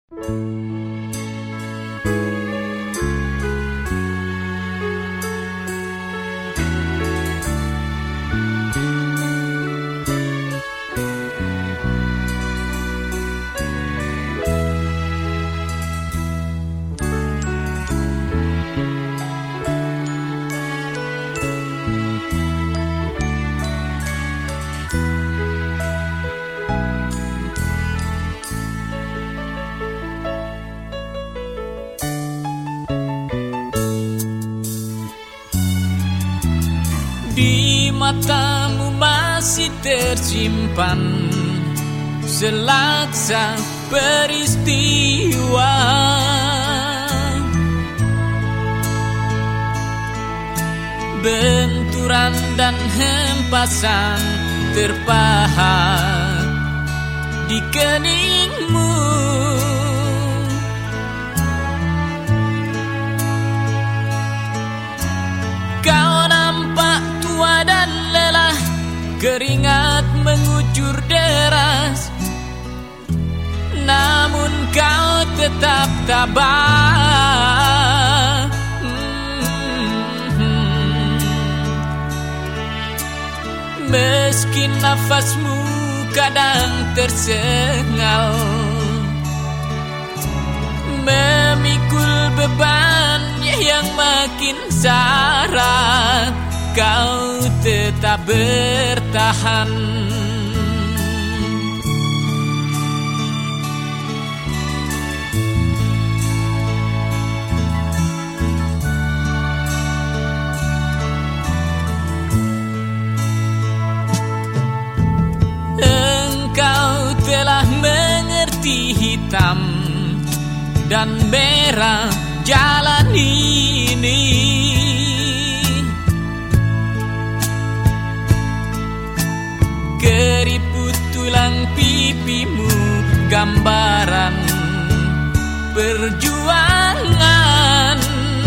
Di matamu masih tersimpan selaksa peristiwa, benturan dan hempasan terpahat di keningmu. Kau nampak tua dan lelah, keringat mengucur deras, namun kau tetap tabah. Meski nafasmu kadang tersengal, memikul beban yang makin syarat, kau tetap bertahan. Engkau telah mengerti hitam dan merah jalan ini. Keriput tulang pipimu gambaran perjuangan.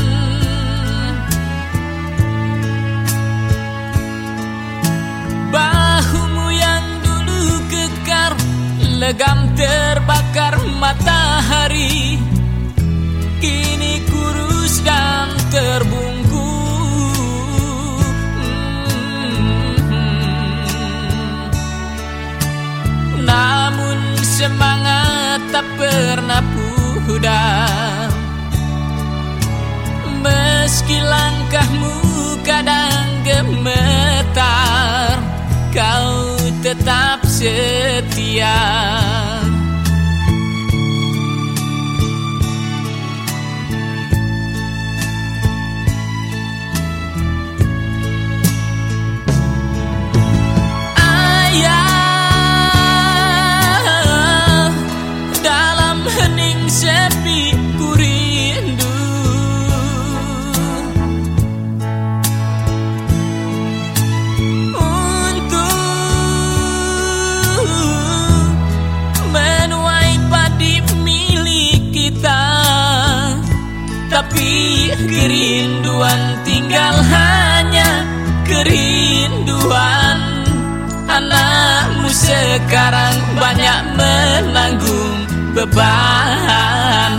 Bahumu yang dulu kekar, legam terbakar matahari, kini kurus dan terbungkus. Namun semangat tak pernah pudar, meski langkahmu kadang gemetar, kau tetap setia. Sepi ku rindu, untuk menuai padi milik kita, tapi kerinduan tinggal hanya kerinduan. Anakmu sekarang banyak menanggung beban.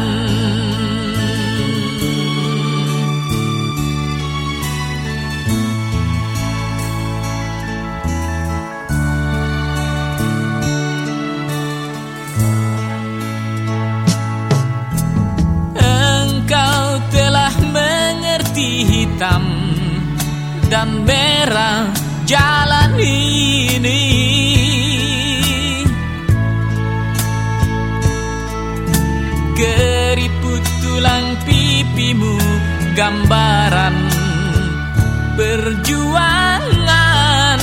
Engkau telah mengerti hitam dan merah jalan ini. Keriput tulang pipimu gambaran perjuangan.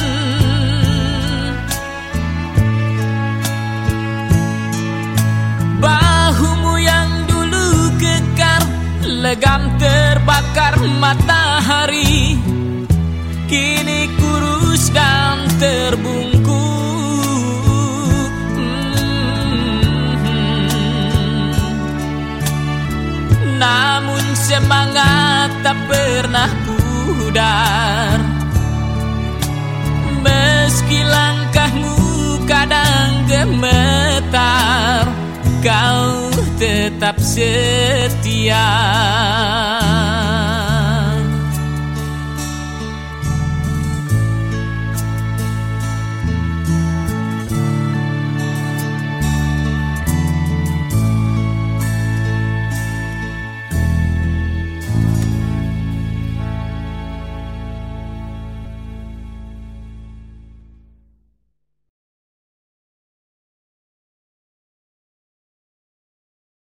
Bahumu yang dulu kekar, legam terbakar matahari, kini kurus dan terbungkus. Namun semangat tak pernah pudar, meski langkahmu kadang gemetar, kau tetap setia.